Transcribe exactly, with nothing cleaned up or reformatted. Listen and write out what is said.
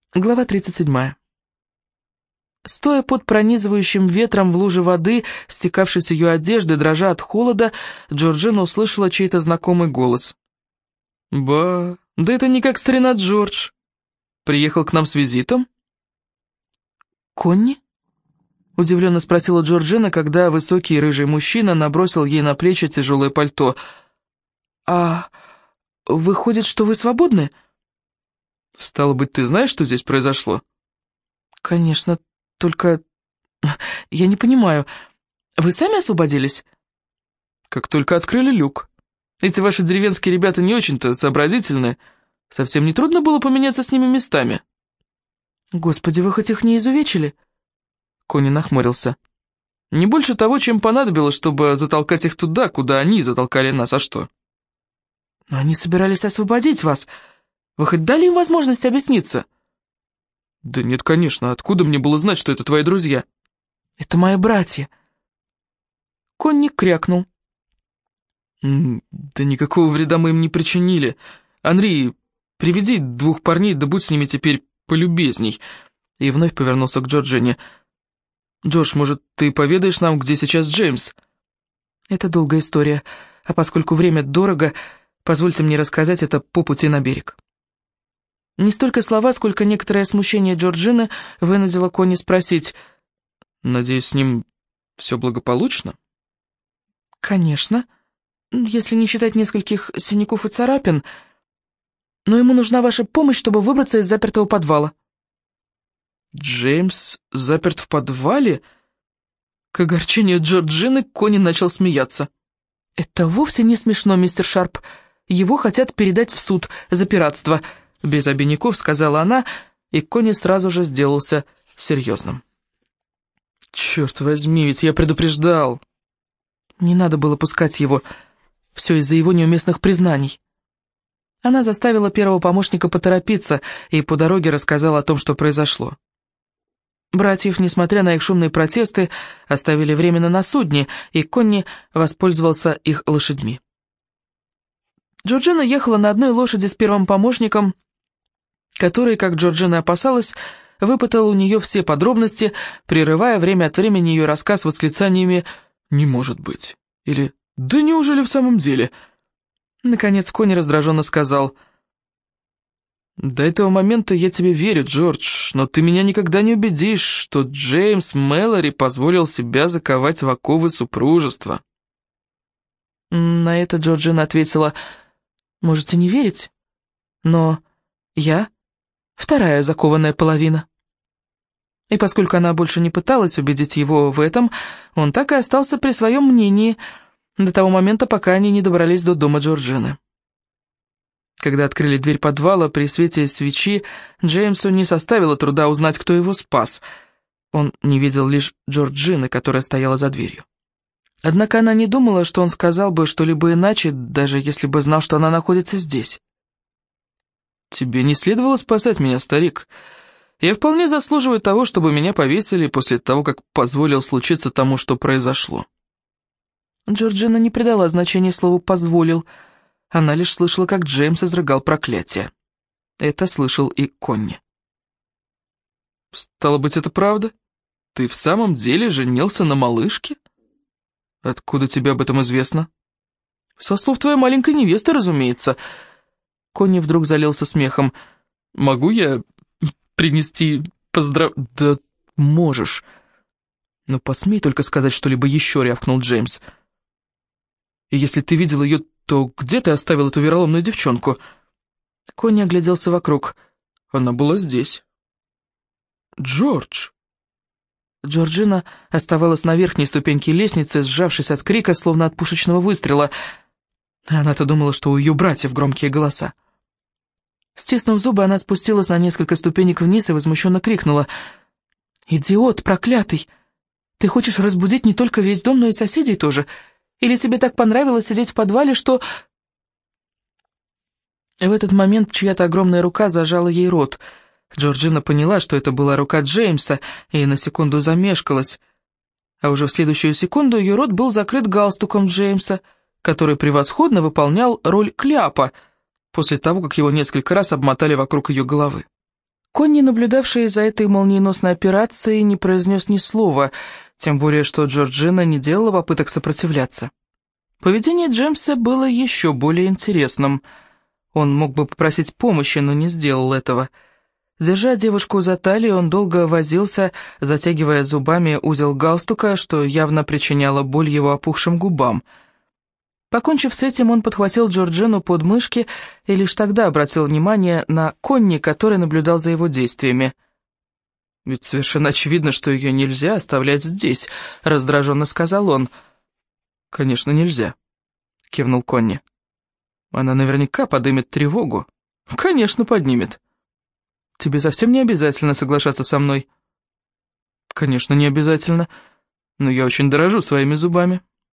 Глава тридцать седьмая. Стоя под пронизывающим ветром в луже воды, стекавшей с ее одежды, дрожа от холода, Джорджина услышала чей-то знакомый голос. «Ба, да это не как старина Джордж. Приехал к нам с визитом?» «Конни?» — удивленно спросила Джорджина, когда высокий рыжий мужчина набросил ей на плечи тяжелое пальто. «А выходит, что вы свободны?» «Стало быть, ты знаешь, что здесь произошло?» «Конечно, только я не понимаю. Вы сами освободились?» «Как только открыли люк. Эти ваши деревенские ребята не очень-то сообразительны. Совсем не трудно было поменяться с ними местами». «Господи, вы хоть их не изувечили?» Конни нахмурился. «Не больше того, чем понадобилось, чтобы затолкать их туда, куда они затолкали нас, а что?» «Но они собирались освободить вас. Вы хоть дали им возможность объясниться?» «Да нет, конечно. Откуда мне было знать, что это твои друзья?» «Это мои братья». Конни крякнул. «Да никакого вреда мы им не причинили. Анри, приведи двух парней, да будь с ними теперь полюбезней». И вновь повернулся к Джорджине. «Джордж, может, ты поведаешь нам, где сейчас Джеймс?» «Это долгая история, а поскольку время дорого, позвольте мне рассказать это по пути на берег». Не столько слова, сколько некоторое смущение Джорджины вынудило Конни спросить: «Надеюсь, с ним все благополучно?» «Конечно, если не считать нескольких синяков и царапин, но ему нужна ваша помощь, чтобы выбраться из запертого подвала». «Джеймс заперт в подвале?» К огорчению Джорджины Конни начал смеяться. «Это вовсе не смешно, мистер Шарп. Его хотят передать в суд за пиратство», — без обиняков сказала она, и Конни сразу же сделался серьезным. «Черт возьми, ведь я предупреждал!» Не надо было пускать его. Все из-за его неуместных признаний. Она заставила первого помощника поторопиться и по дороге рассказала о том, что произошло. Братьев, несмотря на их шумные протесты, оставили временно на судне, и Конни воспользовался их лошадьми. Джорджина ехала на одной лошади с первым помощником, который, как Джорджина опасалась, выпытал у нее все подробности, прерывая время от времени ее рассказ восклицаниями «Не может быть!» или «Да неужели в самом деле?» Наконец Конни раздраженно сказал: «До этого момента я тебе верю, Джордж, но ты меня никогда не убедишь, что Джеймс Мэлори позволил себя заковать в оковы супружества». На это Джорджина ответила: «Можете не верить, но я вторая закованная половина». И поскольку она больше не пыталась убедить его в этом, он так и остался при своем мнении до того момента, пока они не добрались до дома Джорджины. Когда открыли дверь подвала, при свете свечи Джеймсу не составило труда узнать, кто его спас. Он не видел лишь Джорджины, которая стояла за дверью. Однако она не думала, что он сказал бы что-либо иначе, даже если бы знал, что она находится здесь. «Тебе не следовало спасать меня, старик. Я вполне заслуживаю того, чтобы меня повесили после того, как позволил случиться тому, что произошло». Джорджина не придала значения слову «позволил». Она лишь слышала, как Джеймс изрыгал проклятие. Это слышал и Конни. «Стало быть, это правда? Ты в самом деле женился на малышке? Откуда тебе об этом известно?» «Со слов твоей маленькой невесты, разумеется». Конни вдруг залился смехом. «Могу я принести поздрав...» «Да можешь. Но посмей только сказать что-либо еще», — рявкнул Джеймс. «И если ты видел ее, то где ты оставил эту вероломную девчонку?» Конни огляделся вокруг. «Она была здесь». «Джордж!» Джорджина оставалась на верхней ступеньке лестницы, сжавшись от крика, словно от пушечного выстрела. Она-то думала, что у ее братьев громкие голоса. Стиснув зубы, она спустилась на несколько ступенек вниз и возмущенно крикнула: «Идиот, проклятый! Ты хочешь разбудить не только весь дом, но и соседей тоже? Или тебе так понравилось сидеть в подвале, что...» В этот момент чья-то огромная рука зажала ей рот. Джорджина поняла, что это была рука Джеймса, и на секунду замешкалась. А уже в следующую секунду ее рот был закрыт галстуком Джеймса, который превосходно выполнял роль кляпа, после того, как его несколько раз обмотали вокруг ее головы. Конни, наблюдавший за этой молниеносной операцией, не произнес ни слова, тем более что Джорджина не делала попыток сопротивляться. Поведение Джеймса было еще более интересным. Он мог бы попросить помощи, но не сделал этого. Держа девушку за талию, он долго возился, затягивая зубами узел галстука, что явно причиняло боль его опухшим губам. Покончив с этим, он подхватил Джорджину под мышки и лишь тогда обратил внимание на Конни, который наблюдал за его действиями. «Ведь совершенно очевидно, что ее нельзя оставлять здесь», — раздраженно сказал он. «Конечно, нельзя», — кивнул Конни. «Она наверняка поднимет тревогу». «Конечно, поднимет». «Тебе совсем не обязательно соглашаться со мной». «Конечно, не обязательно, но я очень дорожу своими зубами».